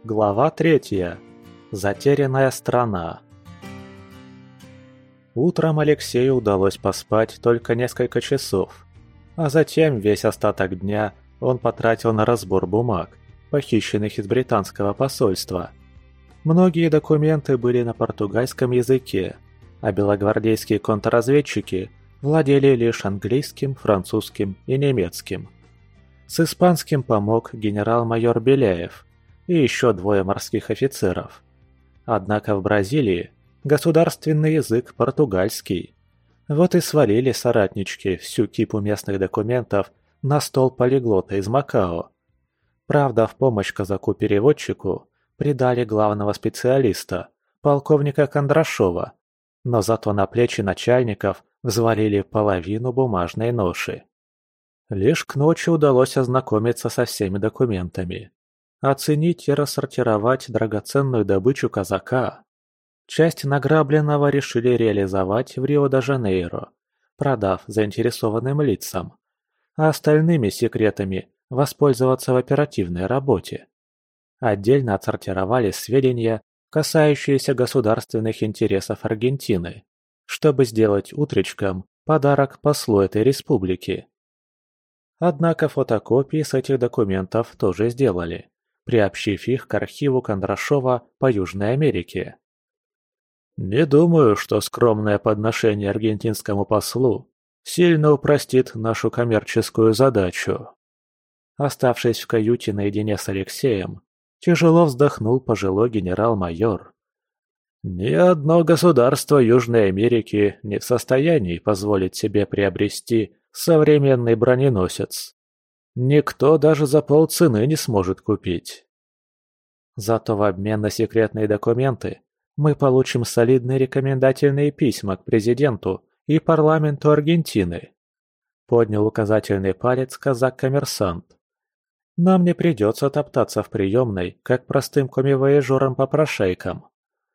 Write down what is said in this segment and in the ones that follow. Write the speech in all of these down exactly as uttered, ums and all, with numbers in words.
Глава третья. Затерянная страна. Утром Алексею удалось поспать только несколько часов, а затем весь остаток дня он потратил на разбор бумаг, похищенных из британского посольства. Многие документы были на португальском языке, а белогвардейские контрразведчики владели лишь английским, французским и немецким. С испанским помог генерал-майор Беляев и еще двое морских офицеров. Однако в Бразилии государственный язык португальский. Вот и свалили соратнички всю кипу местных документов на стол полиглота из Макао. Правда, в помощь казаку-переводчику придали главного специалиста, полковника Кондрашова, но зато на плечи начальников взвалили половину бумажной ноши. Лишь к ночи удалось ознакомиться со всеми документами, оценить и рассортировать драгоценную добычу казака. Часть награбленного решили реализовать в Рио-де-Жанейро, продав заинтересованным лицам, а остальными секретами воспользоваться в оперативной работе. Отдельно отсортировали сведения, касающиеся государственных интересов Аргентины, чтобы сделать утречком подарок послу этой республики. Однако фотокопии с этих документов тоже сделали, приобщив их к архиву Кондрашова по Южной Америке. Не думаю, что скромное подношение аргентинскому послу сильно упростит нашу коммерческую задачу. Оставшись в каюте наедине с Алексеем, тяжело вздохнул пожилой генерал-майор. Ни одно государство Южной Америки не в состоянии позволить себе приобрести современный броненосец. Никто даже за полцены не сможет купить. Зато в обмен на секретные документы мы получим солидные рекомендательные письма к президенту и парламенту Аргентины. Поднял указательный палец казак-коммерсант. Нам не придется топтаться в приемной, как простым комивояжерам-попрошайкам.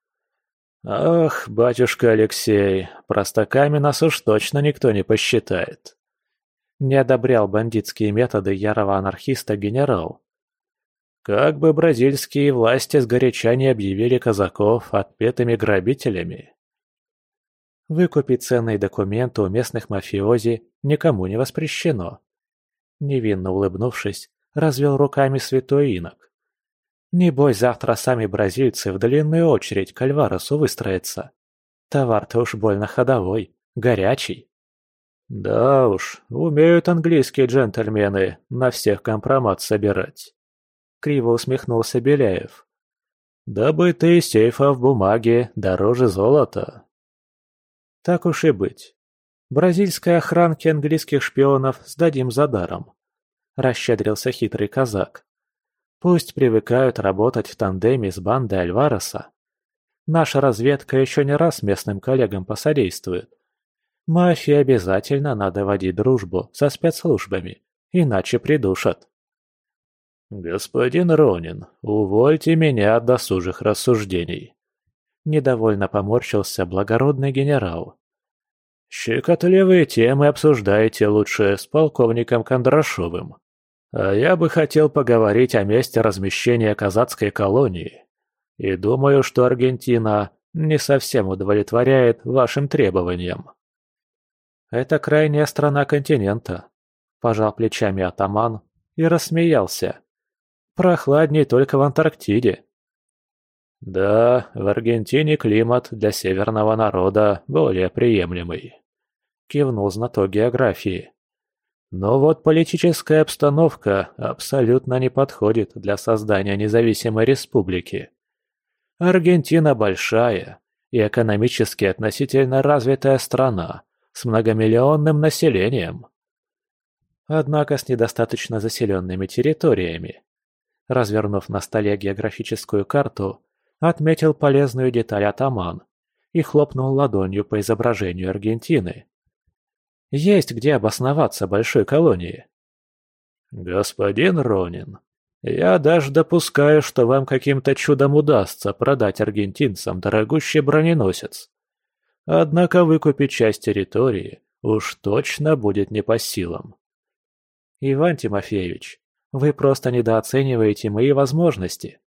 Ах, батюшка Алексей, простаками нас уж точно никто не посчитает. Не одобрял бандитские методы ярого анархиста генерал. Как бы бразильские власти сгоряча не объявили казаков отпетыми грабителями. Выкупить ценные документы у местных мафиози никому не воспрещено. Невинно улыбнувшись, развел руками святой инок. Небось, завтра сами бразильцы в длинную очередь к Альваресу выстроятся. Товар-то уж больно ходовой, горячий. Да уж, умеют английские джентльмены на всех компромат собирать. Криво усмехнулся Беляев. Добытые из сейфа в бумаге дороже золота. Так уж и быть. Бразильской охранке английских шпионов сдадим за даром. Расщедрился хитрый казак. Пусть привыкают работать в тандеме с бандой Альвареса. Наша разведка еще не раз местным коллегам посодействует. Мафии обязательно надо водить дружбу со спецслужбами, иначе придушат. «Господин Ронин, увольте меня от досужих рассуждений», – недовольно поморщился благородный генерал. «Щекотливые темы обсуждаете лучше с полковником Кондрашовым. А я бы хотел поговорить о месте размещения казацкой колонии. И думаю, что Аргентина не совсем удовлетворяет вашим требованиям». «Это крайняя страна континента», – пожал плечами атаман и рассмеялся. «Прохладней только в Антарктиде». «Да, в Аргентине климат для северного народа более приемлемый», – кивнул знаток географии. «Но вот политическая обстановка абсолютно не подходит для создания независимой республики. Аргентина большая и экономически относительно развитая страна с многомиллионным населением. Однако с недостаточно заселенными территориями. Развернув на столе географическую карту, отметил полезную деталь атаман и хлопнул ладонью по изображению Аргентины. Есть где обосноваться большой колонии. «Господин Ронин, я даже допускаю, что вам каким-то чудом удастся продать аргентинцам дорогущий броненосец. Однако выкупить часть территории уж точно будет не по силам. Иван Тимофеевич, вы просто недооцениваете мои возможности.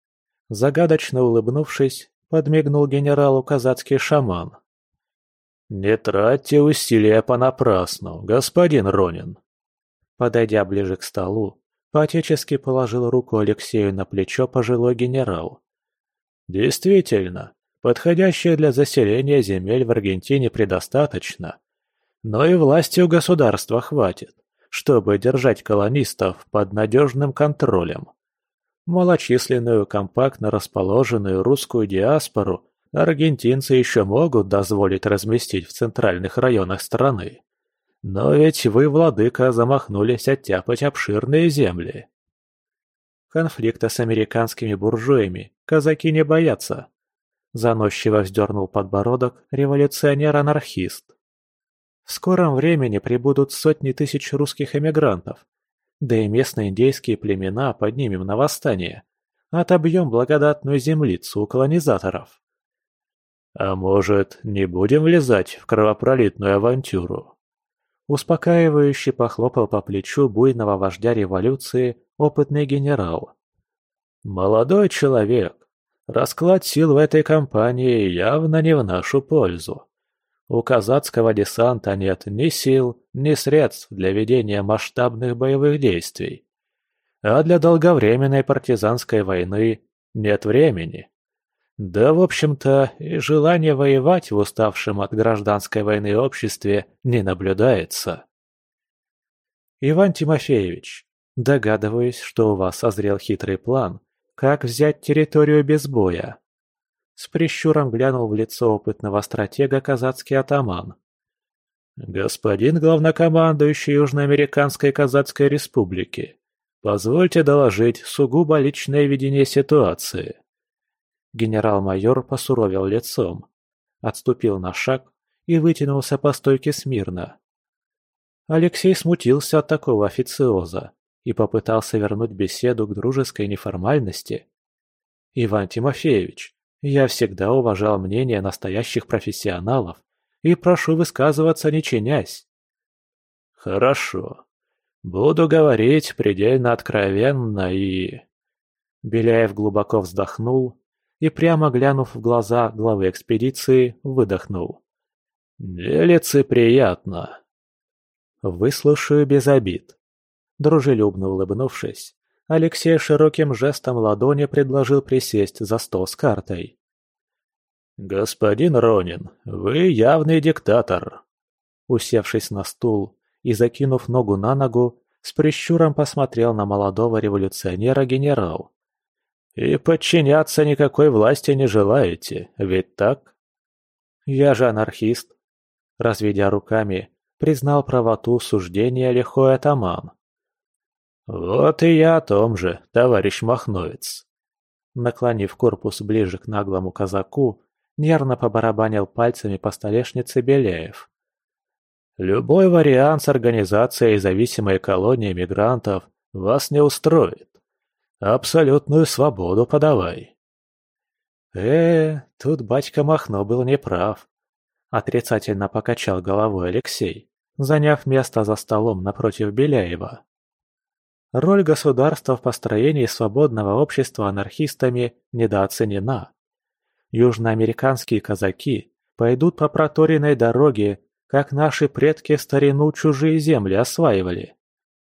Загадочно улыбнувшись, подмигнул генералу казацкий шаман. «Не тратьте усилия понапрасну, господин Ронин!» Подойдя ближе к столу, по-отечески положил руку Алексею на плечо пожилой генерал. «Действительно, подходящих для заселения земель в Аргентине предостаточно, но и власти у государства хватит, чтобы держать колонистов под надежным контролем. Малочисленную, компактно расположенную русскую диаспору аргентинцы еще могут дозволить разместить в центральных районах страны. Но ведь вы, владыка, замахнулись оттяпать обширные земли. Конфликта с американскими буржуями казаки не боятся. Заносчиво вздернул подбородок революционер-анархист. В скором времени прибудут сотни тысяч русских эмигрантов, да и местные индейские племена поднимем на восстание. Отобьем благодатную землицу у колонизаторов. А может, не будем влезать в кровопролитную авантюру? Успокаивающе похлопал по плечу буйного вождя революции опытный генерал. Молодой человек, расклад сил в этой кампании явно не в нашу пользу. У казацкого десанта нет ни сил, ни средств для ведения масштабных боевых действий. А для долговременной партизанской войны нет времени. Да, в общем-то, и желания воевать в уставшем от гражданской войны обществе не наблюдается. Иван Тимофеевич, догадываюсь, что у вас созрел хитрый план, как взять территорию без боя. С прищуром глянул в лицо опытного стратега казацкий атаман. «Господин главнокомандующий Южноамериканской Казацкой Республики, позвольте доложить сугубо личное видение ситуации». Генерал-майор посуровил лицом, отступил на шаг и вытянулся по стойке смирно. Алексей смутился от такого официоза и попытался вернуть беседу к дружеской неформальности. «Иван Тимофеевич, я всегда уважал мнение настоящих профессионалов и прошу высказываться не чинясь». «Хорошо. Буду говорить предельно откровенно и...» Беляев глубоко вздохнул и, прямо глянув в глаза главы экспедиции, выдохнул. «Нелицеприятно». «Выслушаю без обид». Дружелюбно улыбнувшись, Алексей широким жестом ладони предложил присесть за стол с картой. «Господин Ронин, вы явный диктатор». Усевшись на стул и закинув ногу на ногу, с прищуром посмотрел на молодого революционера генерал. «И подчиняться никакой власти не желаете, ведь так?» «Я же анархист», — разведя руками, признал правоту суждения лихой атаман. «Вот и я о том же, товарищ Махновец». Наклонив корпус ближе к наглому казаку, нервно побарабанил пальцами по столешнице Беляев. «Любой вариант с организацией зависимой колонии мигрантов вас не устроит. Абсолютную свободу подавай». Э, тут батька Махно был неправ. Отрицательно покачал головой Алексей, заняв место за столом напротив Беляева. Роль государства в построении свободного общества анархистами недооценена. Южноамериканские казаки пойдут по проторенной дороге, как наши предки в старину чужие земли осваивали.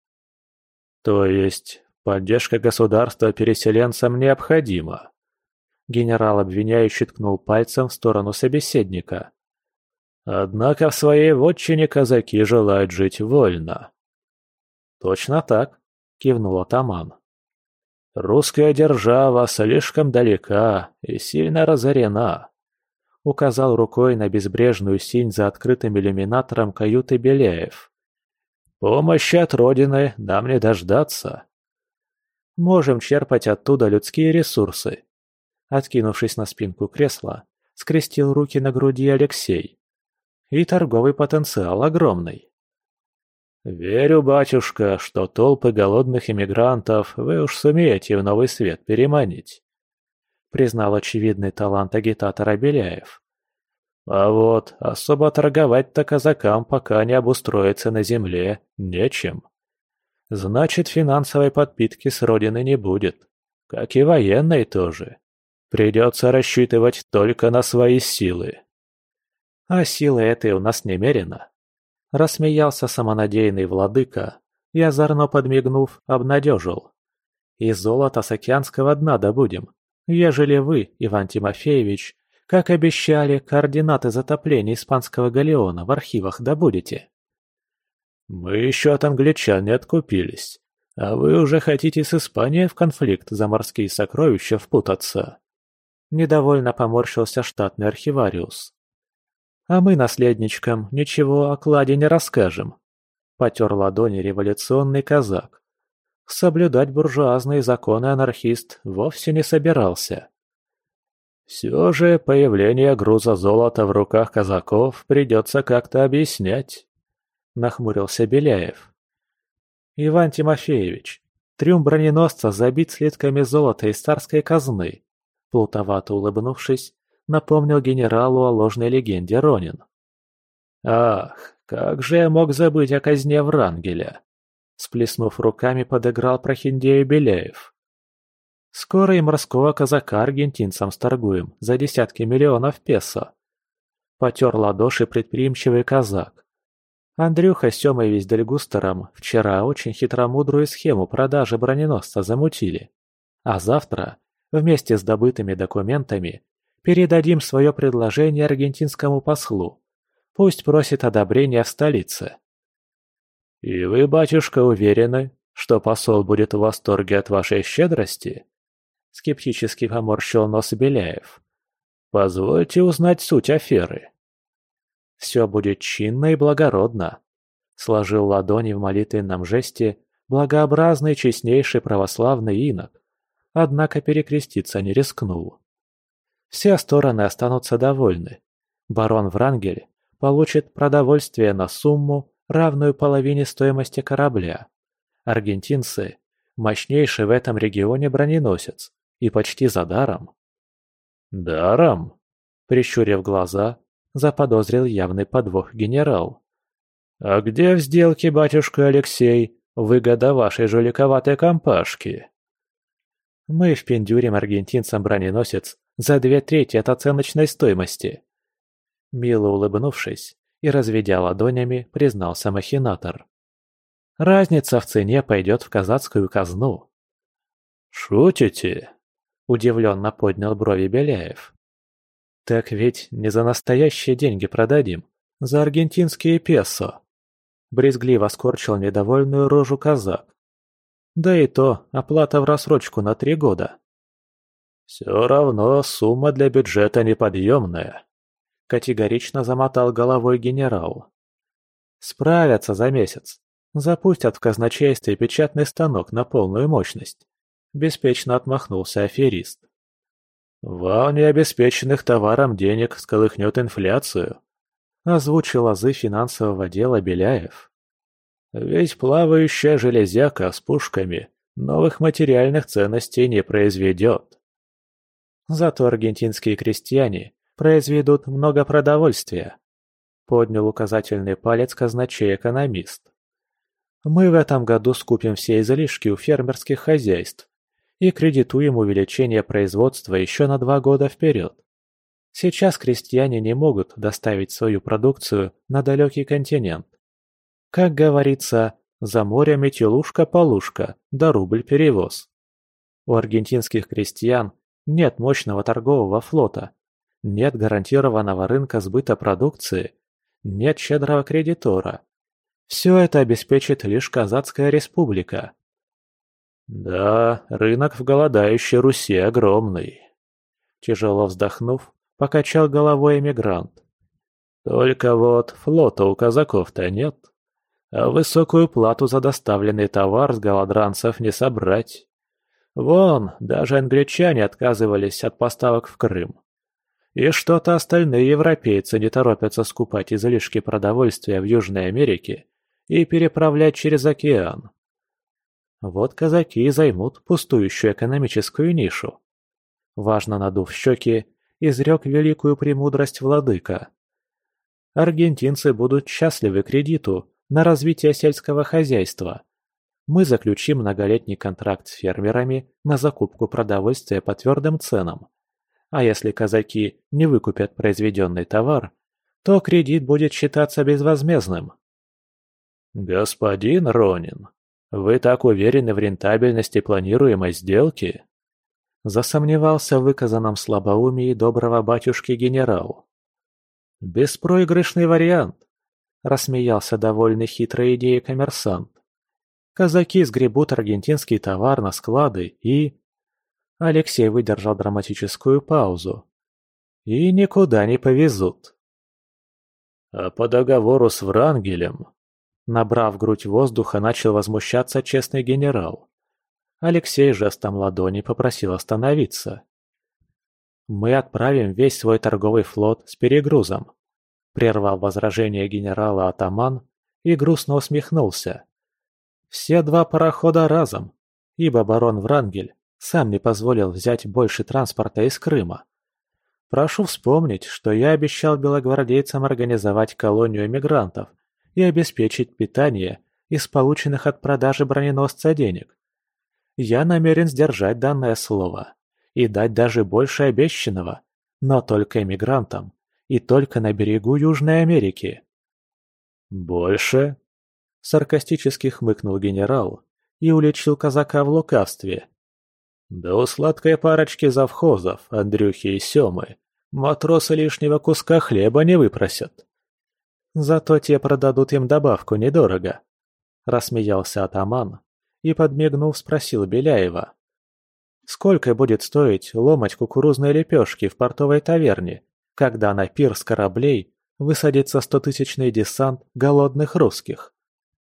То есть поддержка государства переселенцам необходима? Генерал обвиняющий ткнул пальцем в сторону собеседника. Однако в своей вотчине казаки желают жить вольно. Точно так, кивнул атаман. «Русская держава слишком далека и сильно разорена», — указал рукой на безбрежную синь за открытым иллюминатором каюты Беляев. «Помощи от Родины нам не дождаться. Можем черпать оттуда людские ресурсы». Откинувшись на спинку кресла, скрестил руки на груди Алексей. «И торговый потенциал огромный». «Верю, батюшка, что толпы голодных иммигрантов вы уж сумеете в новый свет переманить», — признал очевидный талант агитатора Беляев. «А вот особо торговать-то казакам пока не обустроиться на земле нечем. Значит, финансовой подпитки с родины не будет, как и военной тоже, Придется рассчитывать только на свои силы». «А силы этой у нас немерено», — рассмеялся самонадеянный владыка и, озорно подмигнув, обнадежил. «И золото с океанского дна добудем, ежели вы, Иван Тимофеевич, как обещали, координаты затопления испанского галеона в архивах добудете». «Мы еще от англичан не откупились, а вы уже хотите с Испанией в конфликт за морские сокровища впутаться?» Недовольно поморщился штатный архивариус. «А мы наследничкам ничего о кладе не расскажем», — потер ладони революционный казак. Соблюдать буржуазные законы анархист вовсе не собирался. «Все же появление груза золота в руках казаков придется как-то объяснять», — нахмурился Беляев. «Иван Тимофеевич, трюм броненосца забит слитками золота из царской казны», — плутовато улыбнувшись, напомнил генералу о ложной легенде Ронин. «Ах, как же я мог забыть о казне Врангеля!» — сплеснув руками, подыграл прохиндею Беляев. «Скоро и морского казака аргентинцам сторгуем за десятки миллионов песо», — потер ладоши предприимчивый казак. Андрюха с Семой Виздельгустером вчера очень хитромудрую схему продажи броненосца замутили. А завтра, вместе с добытыми документами, передадим свое предложение аргентинскому послу. Пусть просит одобрения в столице. «И вы, батюшка, уверены, что посол будет в восторге от вашей щедрости?» Скептически поморщил нос Беляев. «Позвольте узнать суть аферы». «Все будет чинно и благородно», — сложил ладони в молитвенном жесте благообразный честнейший православный инок, однако перекреститься не рискнул. «Все стороны останутся довольны. Барон Врангель получит продовольствие на сумму, равную половине стоимости корабля. Аргентинцы – мощнейший в этом регионе броненосец, и почти за даром». «Даром?» – прищурив глаза, заподозрил явный подвох генерал. «А где в сделке, батюшка Алексей, выгода вашей жуликоватой компашки?» «Мы впендюрим аргентинцам броненосец за две трети от оценочной стоимости». Мило улыбнувшись и разведя ладонями, признался махинатор. «Разница в цене пойдет в казацкую казну». «Шутите?» – удивленно поднял брови Беляев. «Так ведь не за настоящие деньги продадим, за аргентинские песо», – брезгливо скорчил недовольную рожу казак. «Да и то оплата в рассрочку на три года». «Все равно сумма для бюджета неподъемная», – категорично замотал головой генерал. «Справятся за месяц. Запустят в казначействе печатный станок на полную мощность», – беспечно отмахнулся аферист. «Волне обеспеченных товаром денег сколыхнет инфляцию», – озвучил азы финансового дела Беляев. «Ведь плавающая железяка с пушками новых материальных ценностей не произведет». «Зато аргентинские крестьяне произведут много продовольствия», – поднял указательный палец казначей-экономист. «Мы в этом году скупим все излишки у фермерских хозяйств и кредитуем увеличение производства еще на два года вперед. Сейчас крестьяне не могут доставить свою продукцию на далекий континент. Как говорится, за морем и телушка-полушка, да рубль перевоз. У аргентинских крестьян нет мощного торгового флота, нет гарантированного рынка сбыта продукции, нет щедрого кредитора. Все это обеспечит лишь Казацкая республика». «Да, рынок в голодающей Руси огромный», – тяжело вздохнув, покачал головой эмигрант. «Только вот флота у казаков-то нет, а высокую плату за доставленный товар с голодранцев не собрать. Вон, даже англичане отказывались от поставок в Крым. И что-то остальные европейцы не торопятся скупать излишки продовольствия в Южной Америке и переправлять через океан. Вот казаки и займут пустующую экономическую нишу». Важно надув щеки, изрек великую премудрость владыка. «Аргентинцы будут счастливы кредиту на развитие сельского хозяйства. Мы заключим многолетний контракт с фермерами на закупку продовольствия по твердым ценам. А если казаки не выкупят произведенный товар, то кредит будет считаться безвозмездным. «Господин Ронин, вы так уверены в рентабельности планируемой сделки?» Засомневался в выказанном слабоумии доброго батюшки генерал. «Беспроигрышный вариант», – рассмеялся довольный хитрой идеей коммерсант. «Казаки сгребут аргентинский товар на склады и...» Алексей выдержал драматическую паузу. «И никуда не повезут». «А по договору с Врангелем...» Набрав грудь воздуха, начал возмущаться честный генерал. Алексей жестом ладони попросил остановиться. «Мы отправим весь свой торговый флот с перегрузом», – прервал возражение генерала атаман и грустно усмехнулся. «Все два парохода разом, ибо барон Врангель сам не позволил взять больше транспорта из Крыма. Прошу вспомнить, что я обещал белогвардейцам организовать колонию эмигрантов и обеспечить питание из полученных от продажи броненосца денег. Я намерен сдержать данное слово и дать даже больше обещанного, но только эмигрантам и только на берегу Южной Америки». «Больше?» – саркастически хмыкнул генерал и уличил казака в лукавстве. «Да у сладкой парочки завхозов, Андрюхи и Семы, матросы лишнего куска хлеба не выпросят. Зато те продадут им добавку недорого», – рассмеялся атаман и, подмигнув, спросил Беляева. «Сколько будет стоить ломать кукурузные лепешки в портовой таверне, когда на пир с кораблей высадится стотысячный десант голодных русских?»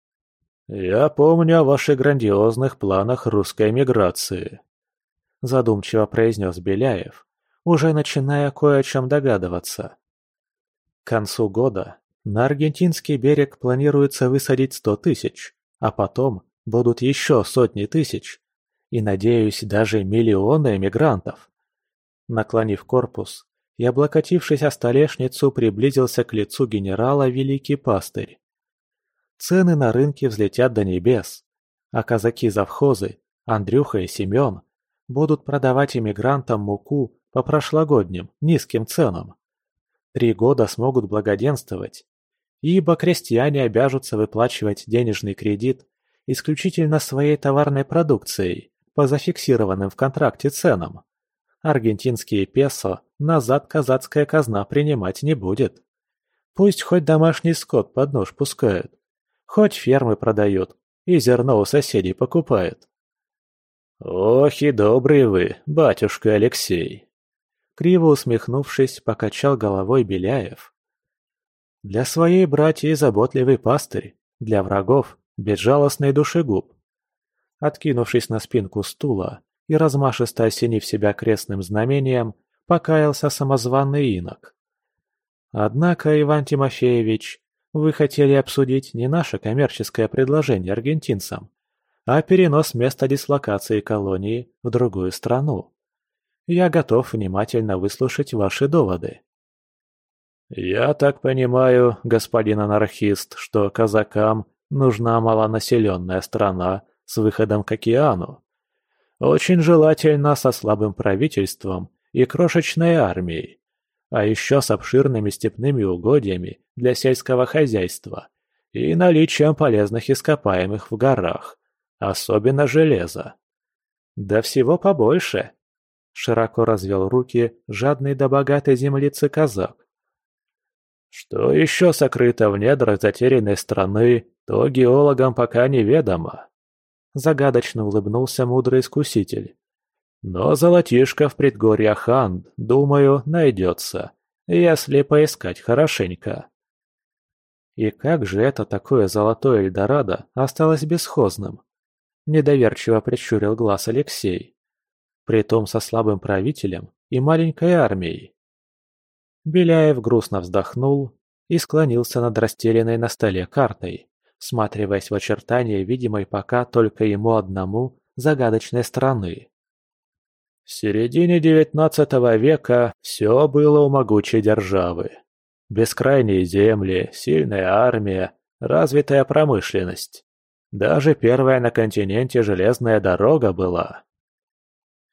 «Я помню о ваших грандиозных планах русской эмиграции», – задумчиво произнес Беляев, уже начиная кое о чем догадываться. «К концу года на аргентинский берег планируется высадить сто тысяч, а потом будут еще сотни тысяч, и, надеюсь, даже миллионы эмигрантов». Наклонив корпус и облокотившись о столешницу, приблизился к лицу генерала великий пастырь. «Цены на рынке взлетят до небес, а казаки-завхозы, Андрюха и Семен, будут продавать эмигрантам муку по прошлогодним низким ценам. Три года смогут благоденствовать, ибо крестьяне обяжутся выплачивать денежный кредит исключительно своей товарной продукцией по зафиксированным в контракте ценам. Аргентинские песо назад казацкая казна принимать не будет. Пусть хоть домашний скот под нож пускают, хоть фермы продают и зерно у соседей покупают». «Ох и добрый вы, батюшка Алексей!» Криво усмехнувшись, покачал головой Беляев. «Для своей братьи заботливый пастырь, для врагов безжалостный душегуб». Откинувшись на спинку стула и размашисто осенив себя крестным знамением, покаялся самозваный инок. «Однако, Иван Тимофеевич, вы хотели обсудить не наше коммерческое предложение аргентинцам, а перенос места дислокации колонии в другую страну. Я готов внимательно выслушать ваши доводы». «Я так понимаю, господин анархист, что казакам нужна малонаселенная страна с выходом к океану. Очень желательно со слабым правительством и крошечной армией, а еще с обширными степными угодьями для сельского хозяйства и наличием полезных ископаемых в горах, особенно железа. Да всего побольше», – широко развел руки жадный до богатой землицы казак. «Что еще сокрыто в недрах затерянной страны, то геологам пока неведомо», – загадочно улыбнулся мудрый искуситель. «Но золотишко в предгорьях Анд, думаю, найдется, если поискать хорошенько». «И как же это такое золотое Эльдорадо осталось бесхозным?» – недоверчиво прищурил глаз Алексей. «Притом со слабым правителем и маленькой армией». Беляев грустно вздохнул и склонился над расстеленной на столе картой, всматриваясь в очертания видимой пока только ему одному загадочной страны. В середине девятнадцатого века все было у могучей державы. Бескрайние земли, сильная армия, развитая промышленность. Даже первая на континенте железная дорога была.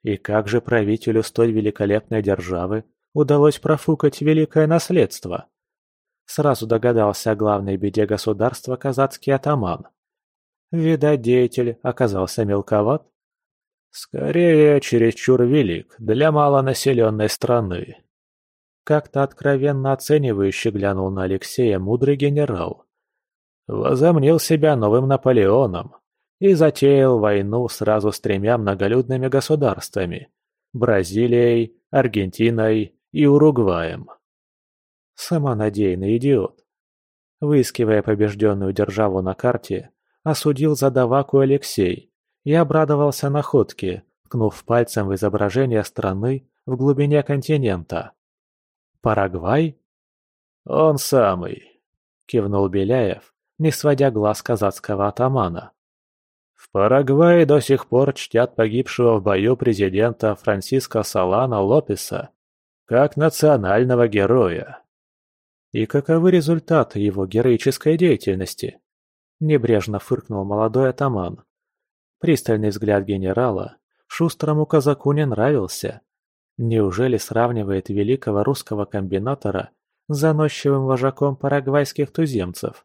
И как же правителю столь великолепной державы удалось профукать великое наследство? Сразу догадался о главной беде государства казацкий атаман. Видать, деятель оказался мелковат? Скорее, чересчур велик для малонаселенной страны. Как-то откровенно оценивающе глянул на Алексея мудрый генерал. Возомнил себя новым Наполеоном и затеял войну сразу с тремя многолюдными государствами – Бразилией, Аргентиной и Уругваем. Самонадеянный идиот. Выискивая побежденную державу на карте, осудил задаваку Алексей и обрадовался находке, ткнув пальцем в изображение страны в глубине континента. «Парагвай?» «Он самый», – кивнул Беляев, не сводя глаз казацкого атамана. В Парагвае до сих пор чтят погибшего в бою президента Франсиско Солано Лопеса как национального героя. И каковы результаты его героической деятельности? Небрежно фыркнул молодой атаман. Пристальный взгляд генерала шустрому казаку не нравился. Неужели сравнивает великого русского комбинатора с заносчивым вожаком парагвайских туземцев?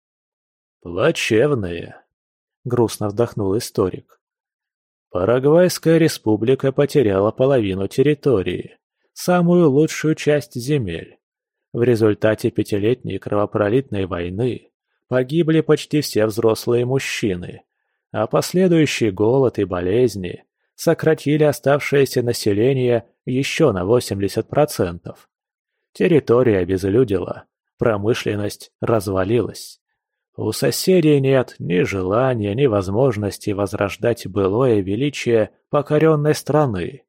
«Плачевные», — грустно вздохнул историк. «Парагвайская республика потеряла половину территории, самую лучшую часть земель. В результате пятилетней кровопролитной войны погибли почти все взрослые мужчины, а последующий голод и болезни сократили оставшееся население еще на восемьдесят процентов. Территория обезлюдила, промышленность развалилась. У соседей нет ни желания, ни возможности возрождать былое величие покоренной страны.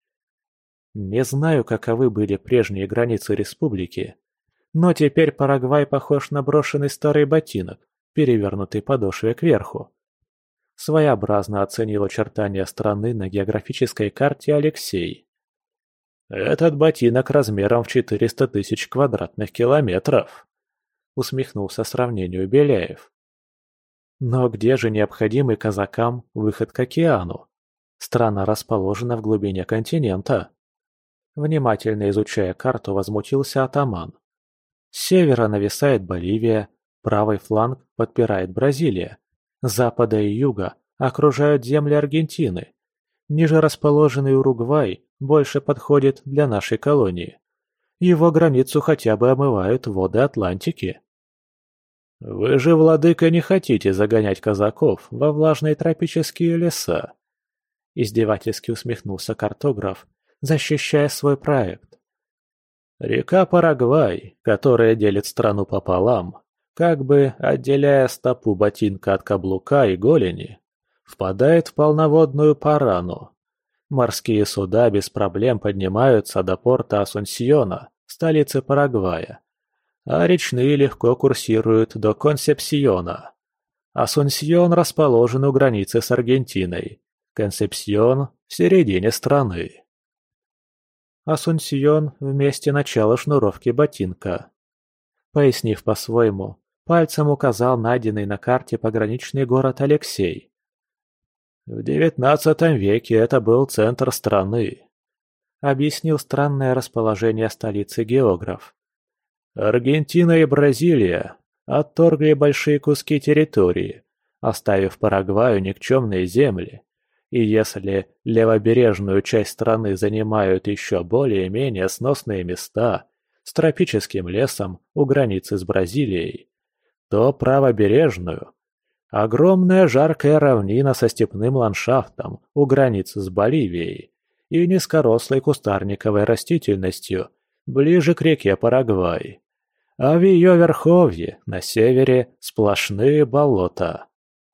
Не знаю, каковы были прежние границы республики, но теперь Парагвай похож на брошенный старый ботинок, перевернутый подошвой кверху. Своеобразно оценил очертания страны на географической карте Алексей. «Этот ботинок размером в четыреста тысяч квадратных километров», — усмехнулся сравнению Беляев. «Но где же необходимый казакам выход к океану? Страна расположена в глубине континента». Внимательно изучая карту, возмутился атаман. С севера нависает Боливия, правый фланг подпирает Бразилия, с запада и юга окружают земли Аргентины. Ниже расположенный Уругвай больше подходит для нашей колонии. Его границу хотя бы омывают воды Атлантики. «Вы же, владыка, не хотите загонять казаков во влажные тропические леса?» Издевательски усмехнулся картограф, защищая свой проект. Река Парагвай, которая делит страну пополам, как бы отделяя стопу ботинка от каблука и голени, впадает в полноводную Парану. Морские суда без проблем поднимаются до порта Асунсьона, столицы Парагвая, а речные легко курсируют до Консепсьона. Асунсьон расположен у границы с Аргентиной, Консепсьон в середине страны. Асунсьон в месте начала шнуровки ботинка. Пояснив по-своему, пальцем указал найденный на карте пограничный город Алексей. В девятнадцатом веке это был центр страны, объяснил странное расположение столицы географ. Аргентина и Бразилия отторгли большие куски территории, оставив Парагваю никчемные земли. И если левобережную часть страны занимают еще более-менее сносные места с тропическим лесом у границы с Бразилией, то правобережную – огромная жаркая равнина со степным ландшафтом у границы с Боливией и низкорослой кустарниковой растительностью ближе к реке Парагвай, а в ее верховье на севере сплошные болота.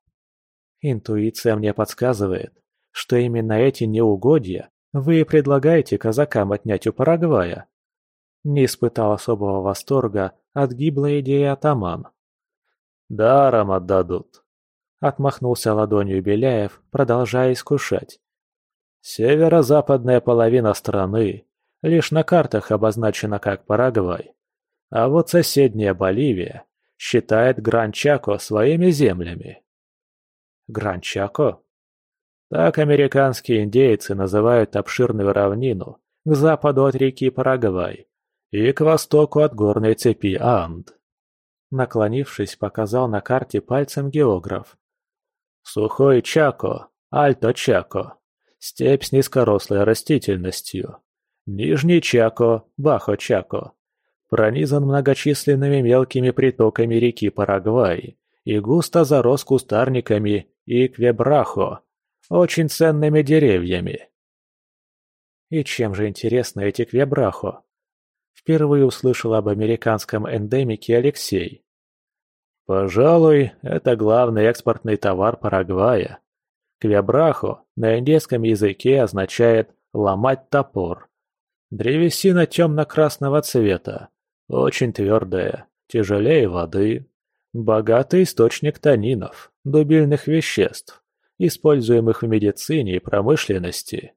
Интуиция мне подсказывает, что именно эти неугодья вы предлагаете казакам отнять у Парагвая. Не испытал особого восторга от гиблой идеи атаман. «Даром отдадут», — отмахнулся ладонью Беляев, продолжая искушать. «Северо-западная половина страны лишь на картах обозначена как Парагвай, а вот соседняя Боливия считает Гран-Чако своими землями». «Гран-Чако?» Так американские индейцы называют обширную равнину к западу от реки Парагвай и к востоку от горной цепи Анд. Наклонившись, показал на карте пальцем географ. Сухой Чако, Альто-Чако, степь с низкорослой растительностью. Нижний Чако, Бахо-Чако, пронизан многочисленными мелкими притоками реки Парагвай и густо зарос кустарниками и квебрахо, очень ценными деревьями. И чем же интересны эти квебрахо? Впервые услышал об американском эндемике Алексей. Пожалуй, это главный экспортный товар Парагвая. Квебрахо на индейском языке означает «ломать топор». Древесина темно-красного цвета, очень твердая, тяжелее воды, богатый источник танинов, дубильных веществ, используемых в медицине и промышленности.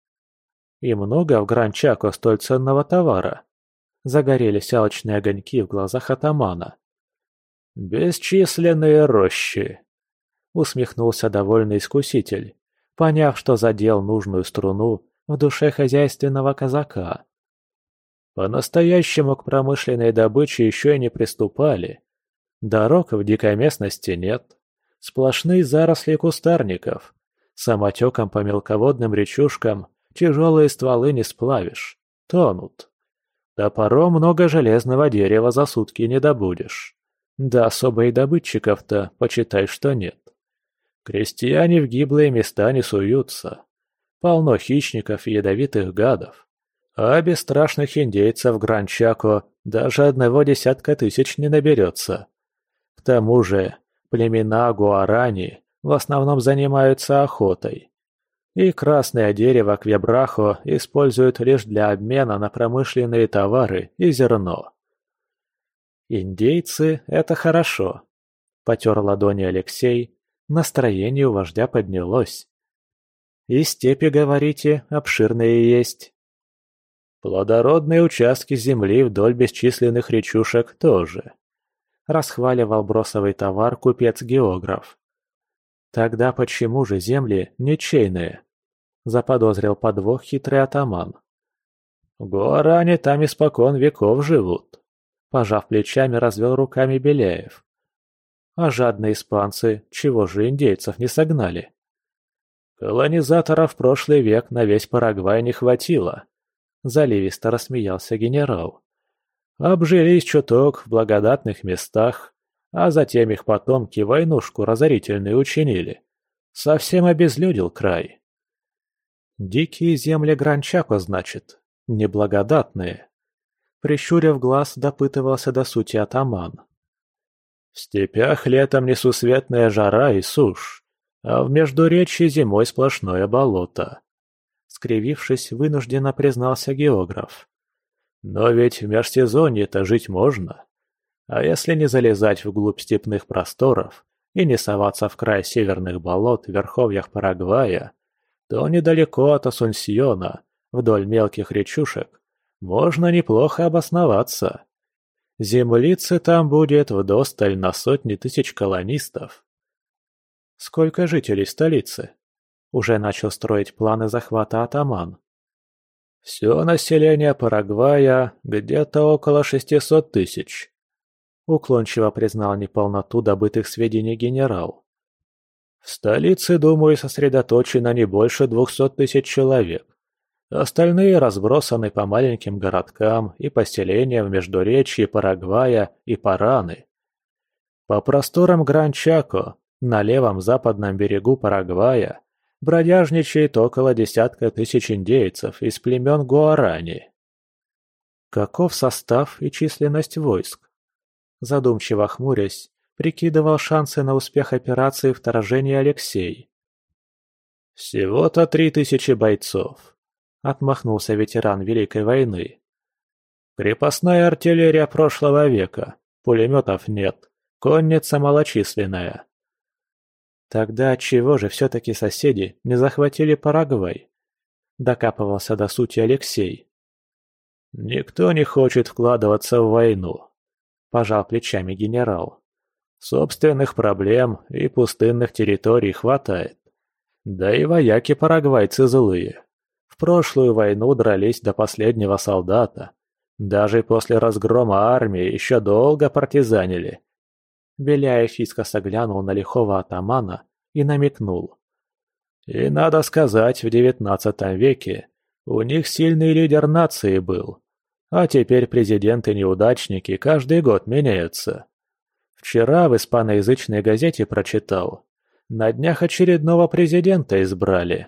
И много в Гран-Чако столь ценного товара. Загорелись алчные огоньки в глазах атамана. «Бесчисленные рощи!» — усмехнулся довольный искуситель, поняв, что задел нужную струну в душе хозяйственного казака. По-настоящему к промышленной добыче еще и не приступали. Дорог в дикой местности нет. Сплошные заросли кустарников. Самотеком по мелководным речушкам тяжелые стволы не сплавишь. Тонут. Топором много железного дерева за сутки не добудешь. Да особо и добытчиков-то, почитай, что нет. Крестьяне в гиблые места не суются. Полно хищников и ядовитых гадов. А бесстрашных индейцев Гран-Чако даже одного десятка тысяч не наберется. К тому же племена гуарани в основном занимаются охотой. И красное дерево квебрахо используют лишь для обмена на промышленные товары и зерно. «Индейцы — это хорошо», — потер ладони Алексей, настроение у вождя поднялось. «И степи, говорите, обширные есть». «Плодородные участки земли вдоль бесчисленных речушек тоже», — расхваливал бросовый товар купец-географ. «Тогда почему же земли ничейные?» — заподозрил подвох хитрый атаман. «Гуарани там испокон веков живут», — пожав плечами, развел руками Беляев. «А жадные испанцы чего же индейцев не согнали?» «Колонизаторов в прошлый век на весь Парагвай не хватило», — заливисто рассмеялся генерал. «Обжились чуток в благодатных местах, а затем их потомки войнушку разорительную учинили. Совсем обезлюдил край». «Дикие земли Гран-Чако, значит, неблагодатные», — прищурив глаз, допытывался до сути атаман. «В степях летом несусветная жара и сушь, а в Междуречье зимой сплошное болото», — скривившись, вынужденно признался географ. «Но ведь в межсезонье-то жить можно. А если не залезать вглубь степных просторов и не соваться в край северных болот в верховьях Парагвая, то недалеко от Асунсьона, вдоль мелких речушек, можно неплохо обосноваться. Землицы там будет вдосталь на сотни тысяч колонистов». «Сколько жителей столицы?» Уже начал строить планы захвата атаман. «Все население Парагвая где-то около шестисот тысяч», — уклончиво признал неполноту добытых сведений генерал. «В столице, думаю, сосредоточено не больше двухсот тысяч человек. Остальные разбросаны по маленьким городкам и поселениям в Междуречье Парагвая и Параны. По просторам Гран-Чако, на левом западном берегу Парагвая, бродяжничает около десятка тысяч индейцев из племен Гуарани». «Каков состав и численность войск?» Задумчиво хмурясь, прикидывал шансы на успех операции вторжения Алексей. «Всего-то три тысячи бойцов», — отмахнулся ветеран Великой войны. «Крепостная артиллерия прошлого века, пулеметов нет, конница малочисленная». «Тогда отчего же все-таки соседи не захватили Парагвай?» — докапывался до сути Алексей. «Никто не хочет вкладываться в войну», — пожал плечами генерал. «Собственных проблем и пустынных территорий хватает. Да и вояки парагвайцы злые. В прошлую войну дрались до последнего солдата. Даже после разгрома армии еще долго партизанили. Беляев искоса глянул на лихого атамана и намекнул. И надо сказать, в девятнадцатом веке у них сильный лидер нации был. А теперь президенты-неудачники каждый год меняются. Вчера в испаноязычной газете прочитал. На днях очередного президента избрали.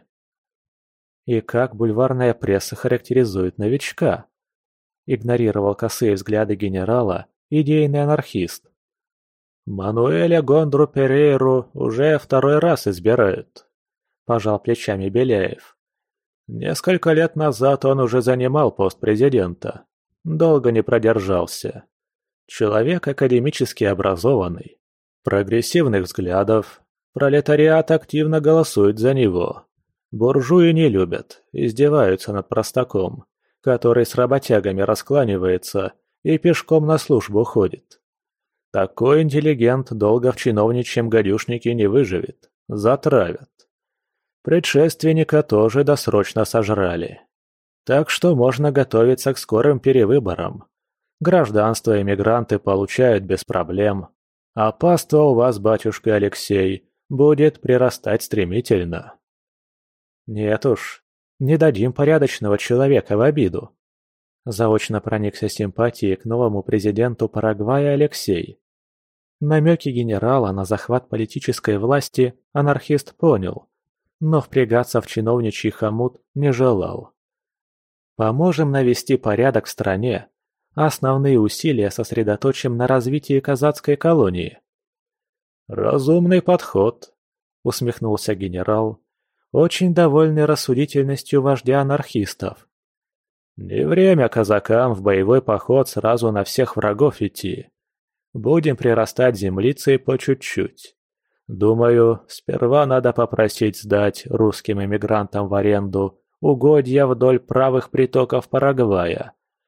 И как бульварная пресса характеризует новичка? Игнорировал косые взгляды генерала идейный анархист. Мануэля Гондру Перейру уже второй раз избирают. Пожал плечами Беляев. Несколько лет назад он уже занимал пост президента. Долго не продержался. Человек академически образованный, прогрессивных взглядов. Пролетариат активно голосует за него. Буржуи не любят, издеваются над простаком, который с работягами раскланивается и пешком на службу ходит. Такой интеллигент долго в чиновничьем гадюшнике не выживет, затравят. Предшественника тоже досрочно сожрали. Так что можно готовиться к скорым перевыборам. Гражданство эмигранты получают без проблем. А паства у вас, батюшка Алексей, будет прирастать стремительно. Нет уж, не дадим порядочного человека в обиду. Заочно проникся симпатией к новому президенту Парагвая Алексей. Намеки генерала на захват политической власти анархист понял, но впрягаться в чиновничий хомут не желал. Поможем навести порядок в стране, а основные усилия сосредоточим на развитии казацкой колонии. «Разумный подход», — усмехнулся генерал, очень довольный рассудительностью вождя анархистов. «Не время казакам в боевой поход сразу на всех врагов идти. Будем прирастать землицей по чуть-чуть. Думаю, сперва надо попросить сдать русским эмигрантам в аренду угодья вдоль правых притоков Парагвая.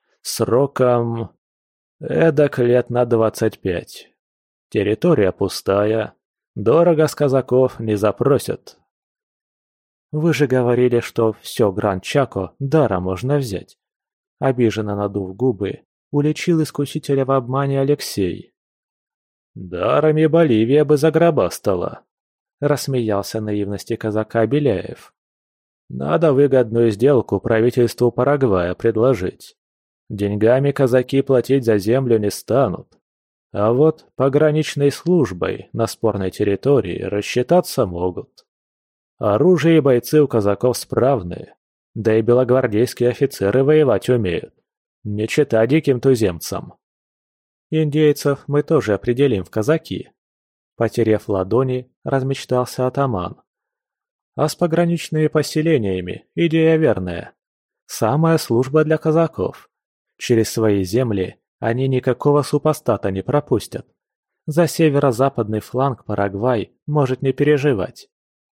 Сроком эдак лет на двадцать пять. Территория пустая. Дорого с казаков не запросят». «Вы же говорили, что все Гранд-Чако даром можно взять». Обиженно надув губы, уличил искусителя в обмане Алексей. «Даром и Боливия бы загробастала», — рассмеялся наивности казака Беляев. «Надо выгодную сделку правительству Парагвая предложить. Деньгами казаки платить за землю не станут. А вот пограничной службой на спорной территории рассчитаться могут. Оружие и бойцы у казаков справные, да и белогвардейские офицеры воевать умеют. Не чета диким туземцам. Индейцев мы тоже определим в казаки». Потеряв ладони, размечтался атаман. А с пограничными поселениями идея верная. Самая служба для казаков. Через свои земли они никакого супостата не пропустят. За северо-западный фланг Парагвай может не переживать.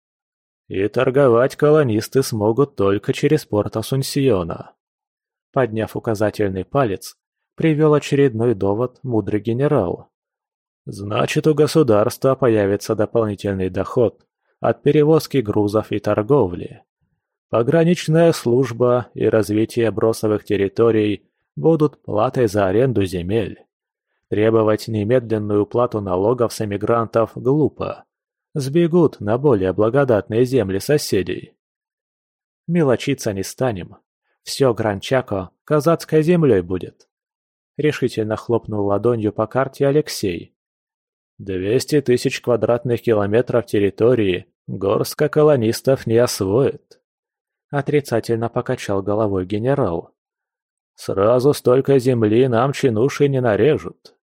И торговать колонисты смогут только через порт Асунсьона. Подняв указательный палец, привел очередной довод мудрый генерал. Значит, у государства появится дополнительный доход от перевозки грузов и торговли. Пограничная служба и развитие бросовых территорий будут платой за аренду земель. Требовать немедленную уплату налогов с эмигрантов глупо. Сбегут на более благодатные земли соседей. Мелочиться не станем. Все Гранд-Чако казацкой землей будет. Решительно хлопнул ладонью по карте Алексей. Двести тысяч квадратных километров территории горстка колонистов не освоит. Отрицательно покачал головой генерал. Сразу столько земли нам чинуши не нарежут.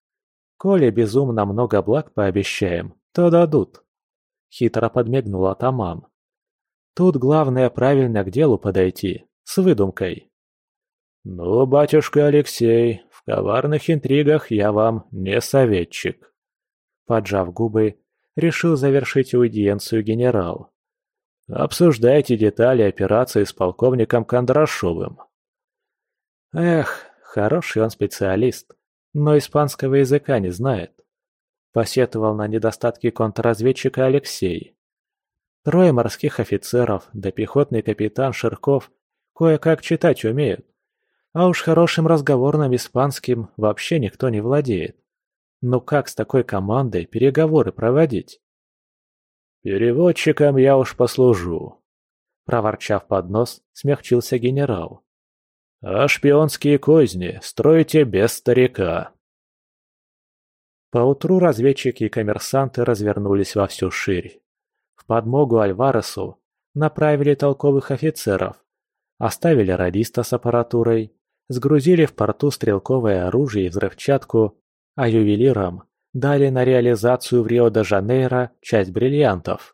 Коли безумно много благ пообещаем, то дадут. Хитро подмигнул атаман. Тут главное правильно к делу подойти, с выдумкой. Ну, батюшка Алексей, в коварных интригах я вам не советчик. Поджав губы, решил завершить аудиенцию генерал. Обсуждайте детали операции с полковником Кондрашовым. Эх, хороший он специалист, но испанского языка не знает. Посетовал на недостатки контрразведчика Алексей. Трое морских офицеров да пехотный капитан Ширков кое-как читать умеют. А уж хорошим разговорным испанским вообще никто не владеет. Ну как с такой командой переговоры проводить? «Переводчиком я уж послужу», — проворчав под нос, смягчился генерал. «А шпионские козни строите без старика». Поутру разведчики и коммерсанты развернулись во всю ширь. В подмогу Альваресу направили толковых офицеров, оставили радиста с аппаратурой, сгрузили в порту стрелковое оружие и взрывчатку, а ювелирам дали на реализацию в Рио-де-Жанейро часть бриллиантов.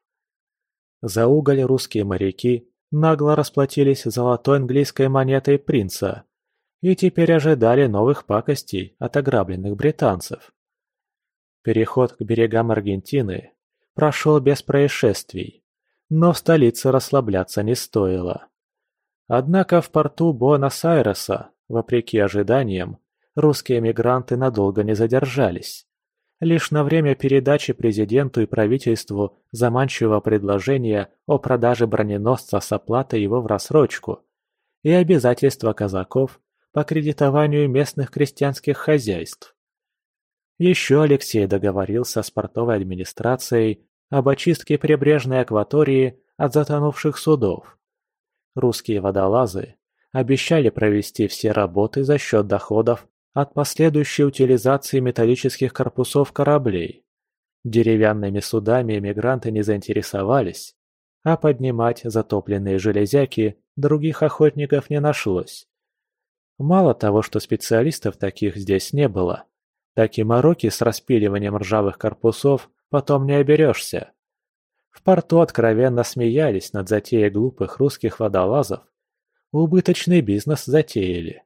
За уголь русские моряки нагло расплатились золотой английской монетой принца и теперь ожидали новых пакостей от ограбленных британцев. Переход к берегам Аргентины прошел без происшествий, но в столице расслабляться не стоило. Однако в порту Буэнос-Айреса, вопреки ожиданиям, русские эмигранты надолго не задержались. Лишь на время передачи президенту и правительству заманчивого предложения о продаже броненосца с оплатой его в рассрочку и обязательства казаков по кредитованию местных крестьянских хозяйств. Еще Алексей договорился с портовой администрацией об очистке прибрежной акватории от затонувших судов. Русские водолазы обещали провести все работы за счет доходов от последующей утилизации металлических корпусов кораблей. Деревянными судами эмигранты не заинтересовались, а поднимать затопленные железяки других охотников не нашлось. Мало того, что специалистов таких здесь не было, так и мороки с распиливанием ржавых корпусов потом не оберешься. В порту откровенно смеялись над затеей глупых русских водолазов, убыточный бизнес затеяли.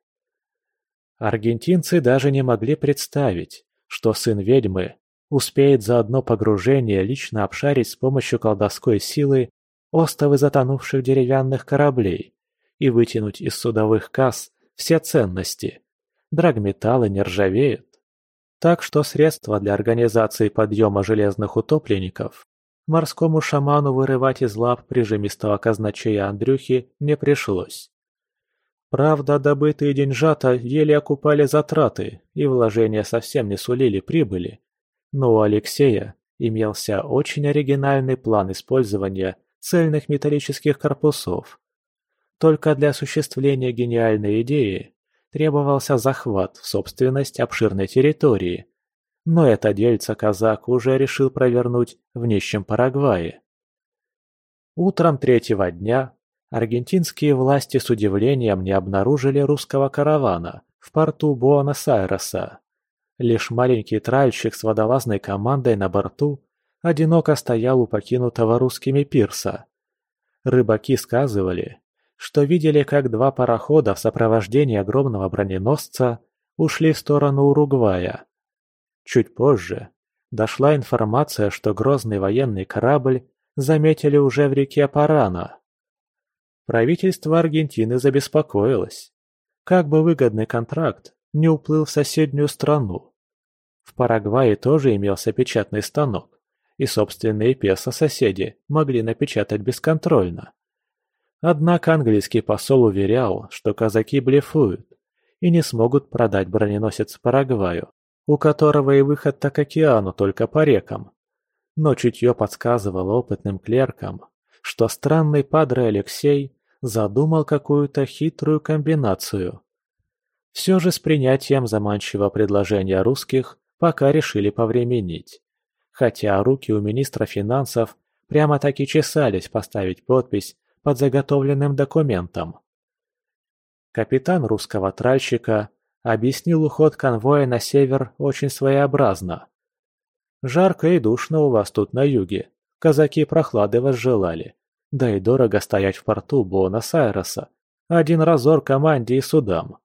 Аргентинцы даже не могли представить, что сын ведьмы успеет за одно погружение лично обшарить с помощью колдовской силы остовы затонувших деревянных кораблей и вытянуть из судовых касс все ценности. Драгметаллы не ржавеют. Так что средства для организации подъема железных утопленников морскому шаману вырывать из лап прижимистого казначея Андрюхи не пришлось. Правда, добытые деньжата еле окупали затраты, и вложения совсем не сулили прибыли. Но у Алексея имелся очень оригинальный план использования цельных металлических корпусов. Только для осуществления гениальной идеи требовался захват в собственность обширной территории. Но это дельце казак уже решил провернуть в нищем Парагвае. Утром третьего дня аргентинские власти с удивлением не обнаружили русского каравана в порту Буэнос-Айреса. Лишь маленький тральщик с водолазной командой на борту одиноко стоял у покинутого русскими пирса. Рыбаки сказывали, что видели, как два парохода в сопровождении огромного броненосца ушли в сторону Уругвая. Чуть позже дошла информация, что грозный военный корабль заметили уже в реке Парана. Правительство Аргентины забеспокоилось. Как бы выгодный контракт не уплыл в соседнюю страну. В Парагвае тоже имелся печатный станок, и собственные песо-соседи могли напечатать бесконтрольно. Однако английский посол уверял, что казаки блефуют и не смогут продать броненосец Парагваю, у которого и выход-то к океану только по рекам. Но чутье подсказывало опытным клеркам, что странный падре Алексей задумал какую-то хитрую комбинацию. Все же с принятием заманчивого предложения русских пока решили повременить. Хотя руки у министра финансов прямо-таки чесались поставить подпись под заготовленным документом. Капитан русского тральщика объяснил уход конвоя на север очень своеобразно. «Жарко и душно у вас тут на юге, казаки прохлады возжелали, да и дорого стоять в порту Буэнос-Айреса, один разор команде и судам».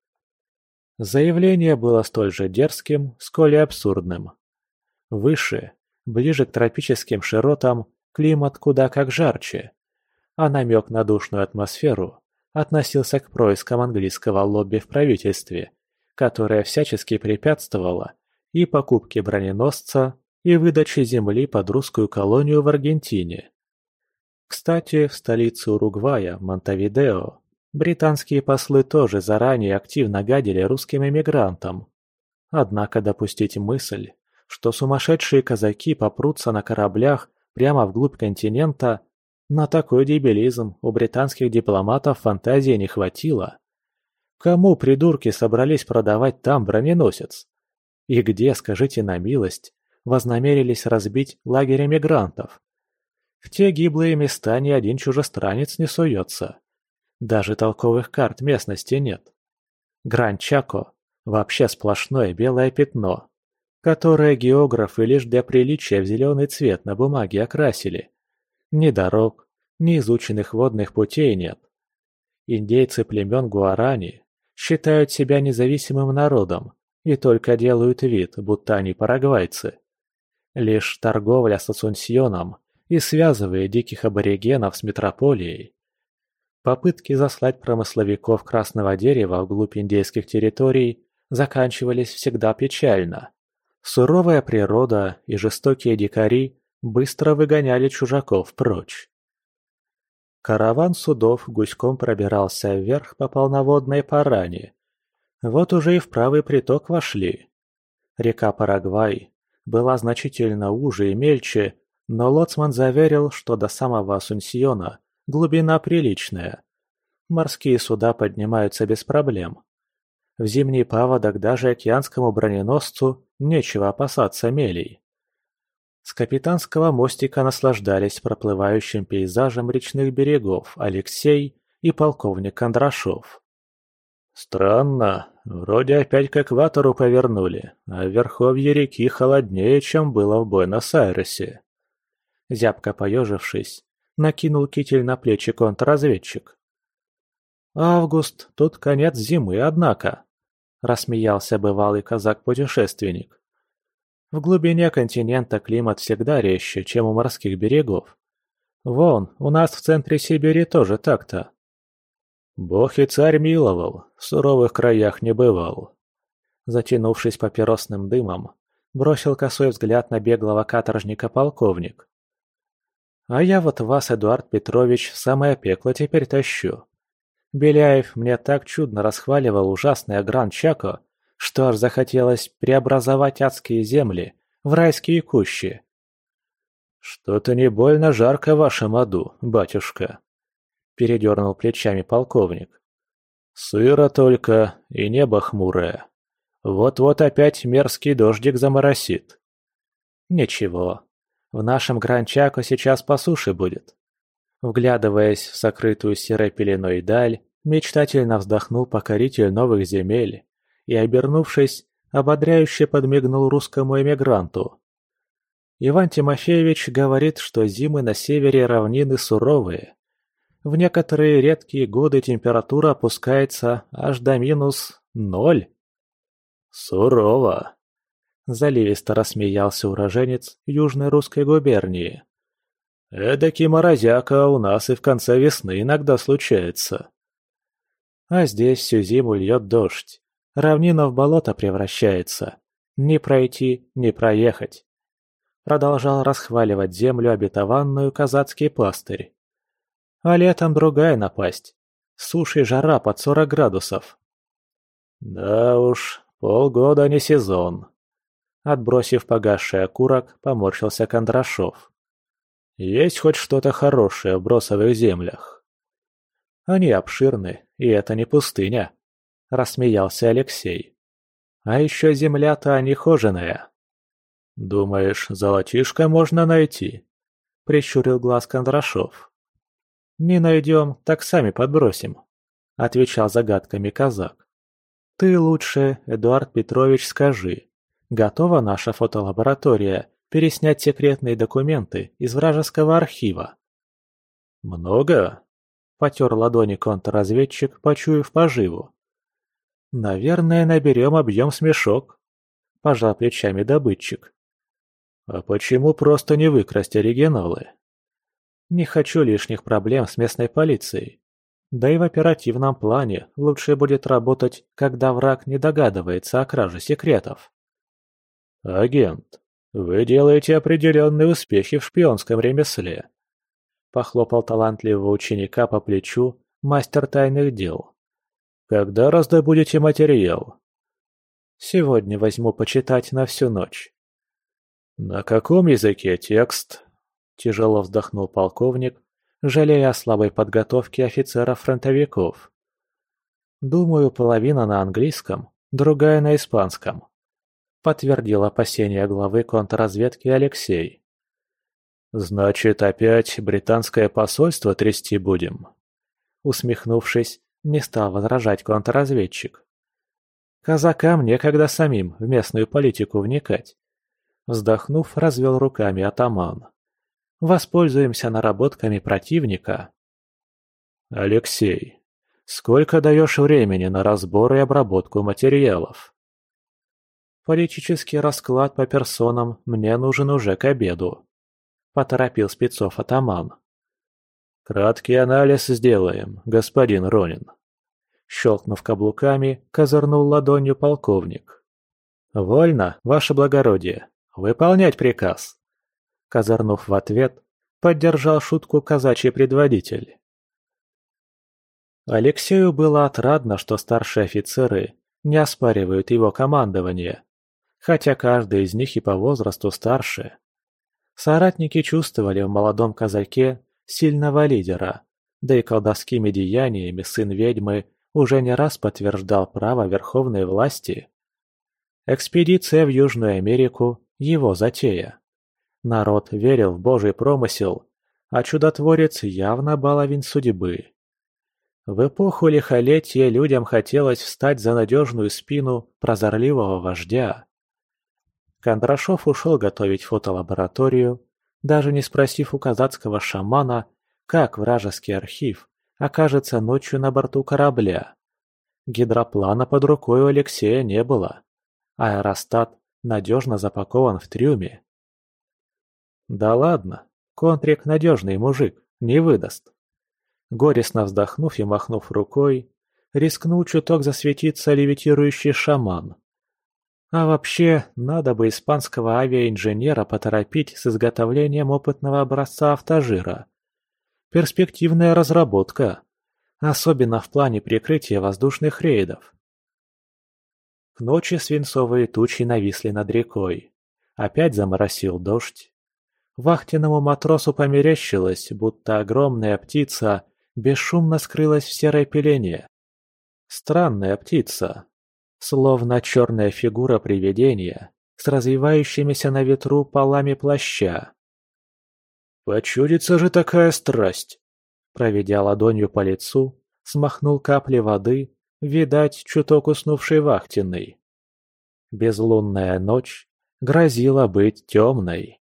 Заявление было столь же дерзким, сколь и абсурдным. Выше, ближе к тропическим широтам, климат куда как жарче, а намек на душную атмосферу относился к проискам английского лобби в правительстве, которое всячески препятствовало и покупке броненосца, и выдаче земли под русскую колонию в Аргентине. Кстати, в столице Уругвая, Монтевидео, британские послы тоже заранее активно гадили русским эмигрантам. Однако допустить мысль, что сумасшедшие казаки попрутся на кораблях прямо вглубь континента, на такой дебилизм у британских дипломатов фантазии не хватило. Кому придурки собрались продавать там броненосец? И где, скажите на милость, вознамерились разбить лагерь эмигрантов? В те гиблые места ни один чужестранец не суется. Даже толковых карт местности нет. Гран-Чако – вообще сплошное белое пятно, которое географы лишь для приличия в зеленый цвет на бумаге окрасили. Ни дорог, ни изученных водных путей нет. Индейцы племен Гуарани считают себя независимым народом и только делают вид, будто они парагвайцы. Лишь торговля с Асунсьоном и связывает диких аборигенов с метрополией. Попытки заслать промысловиков красного дерева вглубь индейских территорий заканчивались всегда печально. Суровая природа и жестокие дикари быстро выгоняли чужаков прочь. Караван судов гуськом пробирался вверх по полноводной Паране. Вот уже и в правый приток вошли. Река Парагвай была значительно уже и мельче, но лоцман заверил, что до самого Асунсьона глубина приличная. Морские суда поднимаются без проблем. В зимний паводок даже океанскому броненосцу нечего опасаться мелей. С капитанского мостика наслаждались проплывающим пейзажем речных берегов Алексей и полковник Кондрашов. «Странно, вроде опять к экватору повернули, а в верховье реки холоднее, чем было в Буэнос-Айресе». Зябко поежившись, накинул китель на плечи контрразведчик. «Август, тут конец зимы, однако», — рассмеялся бывалый казак-путешественник. «В глубине континента климат всегда резче, чем у морских берегов. Вон, у нас в центре Сибири тоже так-то». «Бог и царь миловал, в суровых краях не бывал». Затянувшись папиросным дымом, бросил косой взгляд на беглого каторжника полковник. «А я вот вас, Эдуард Петрович, в самое пекло теперь тащу. Беляев мне так чудно расхваливал ужасное Гран-Чако, что аж захотелось преобразовать адские земли в райские кущи». «Что-то не больно жарко в вашем аду, батюшка», — передернул плечами полковник. «Сыро только и небо хмурое. Вот-вот опять мерзкий дождик заморосит». «Ничего, в нашем Гран-Чако сейчас по суше будет». Вглядываясь в сокрытую серой пеленой даль, мечтательно вздохнул покоритель новых земель и, обернувшись, ободряюще подмигнул русскому эмигранту. Иван Тимофеевич говорит, что зимы на севере равнины суровые. В некоторые редкие годы температура опускается аж до минус ноль. «Сурово!» – заливисто рассмеялся уроженец Южной Русской губернии. «Эдакий морозяка у нас и в конце весны иногда случается». А здесь всю зиму льет дождь. Равнина в болото превращается. Ни пройти, ни проехать. Продолжал расхваливать землю обетованную казацкий пастырь. А летом другая напасть. Сушь и жара под сорок градусов. Да уж, полгода не сезон. Отбросив погасший окурок, поморщился Кондрашов. Есть хоть что-то хорошее в бросовых землях? Они обширны, и это не пустыня, рассмеялся Алексей. А еще земля-то нехоженая. Думаешь, золотишко можно найти? Прищурил глаз Кондрашов. Не найдем, так сами подбросим, отвечал загадками казак. Ты лучше, Эдуард Петрович, скажи, готова наша фотолаборатория переснять секретные документы из вражеского архива? Много? Потер ладони контрразведчик, почуяв поживу. Наверное, наберем объем с мешок, пожал плечами добытчик. А почему просто не выкрасть оригиналы? Не хочу лишних проблем с местной полицией. Да и в оперативном плане лучше будет работать, когда враг не догадывается о краже секретов. Агент, вы делаете определенные успехи в шпионском ремесле. Похлопал талантливого ученика по плечу мастер тайных дел. «Когда раздобудете материал?» «Сегодня возьму почитать на всю ночь». «На каком языке текст?» Тяжело вздохнул полковник, жалея о слабой подготовке офицеров-фронтовиков. «Думаю, половина на английском, другая на испанском», подтвердил опасения главы контрразведки Алексей. «Значит, опять британское посольство трясти будем?» Усмехнувшись, не стал возражать контрразведчик. «Казакам некогда самим в местную политику вникать». Вздохнув, развел руками атаман. «Воспользуемся наработками противника». «Алексей, сколько даешь времени на разбор и обработку материалов?» «Политический расклад по персонам мне нужен уже к обеду», — поторопил спецов атаман. «Краткий анализ сделаем, господин Ронин». Щелкнув каблуками, козырнул ладонью полковник. «Вольно, ваше благородие. Выполнять приказ!» Козырнув в ответ, поддержал шутку казачий предводитель. Алексею было отрадно, что старшие офицеры не оспаривают его командование, хотя каждый из них и по возрасту старше. Соратники чувствовали в молодом казаке сильного лидера, да и колдовскими деяниями сын ведьмы уже не раз подтверждал право верховной власти. Экспедиция в Южную Америку – его затея. Народ верил в Божий промысел, а чудотворец явно баловень судьбы. В эпоху лихолетия людям хотелось встать за надежную спину прозорливого вождя. Кондрашов ушел готовить фотолабораторию, даже не спросив у казацкого шамана, как вражеский архив окажется ночью на борту корабля. Гидроплана под рукой у Алексея не было. Аэростат надежно запакован в трюме. Да ладно, Контрик надежный мужик, не выдаст. Горестно вздохнув и махнув рукой, рискнул чуток засветиться левитирующий шаман. А вообще, надо бы испанского авиаинженера поторопить с изготовлением опытного образца автожира. Перспективная разработка, особенно в плане прикрытия воздушных рейдов. К ночи свинцовые тучи нависли над рекой. Опять заморосил дождь. Вахтенному матросу померещилось, будто огромная птица бесшумно скрылась в серой пелене. Странная птица, словно черная фигура привидения с развивающимися на ветру полами плаща. «Почудится же такая страсть!» Проведя ладонью по лицу, смахнул капли воды, видать, чуток уснувший вахтенный. Безлунная ночь грозила быть темной.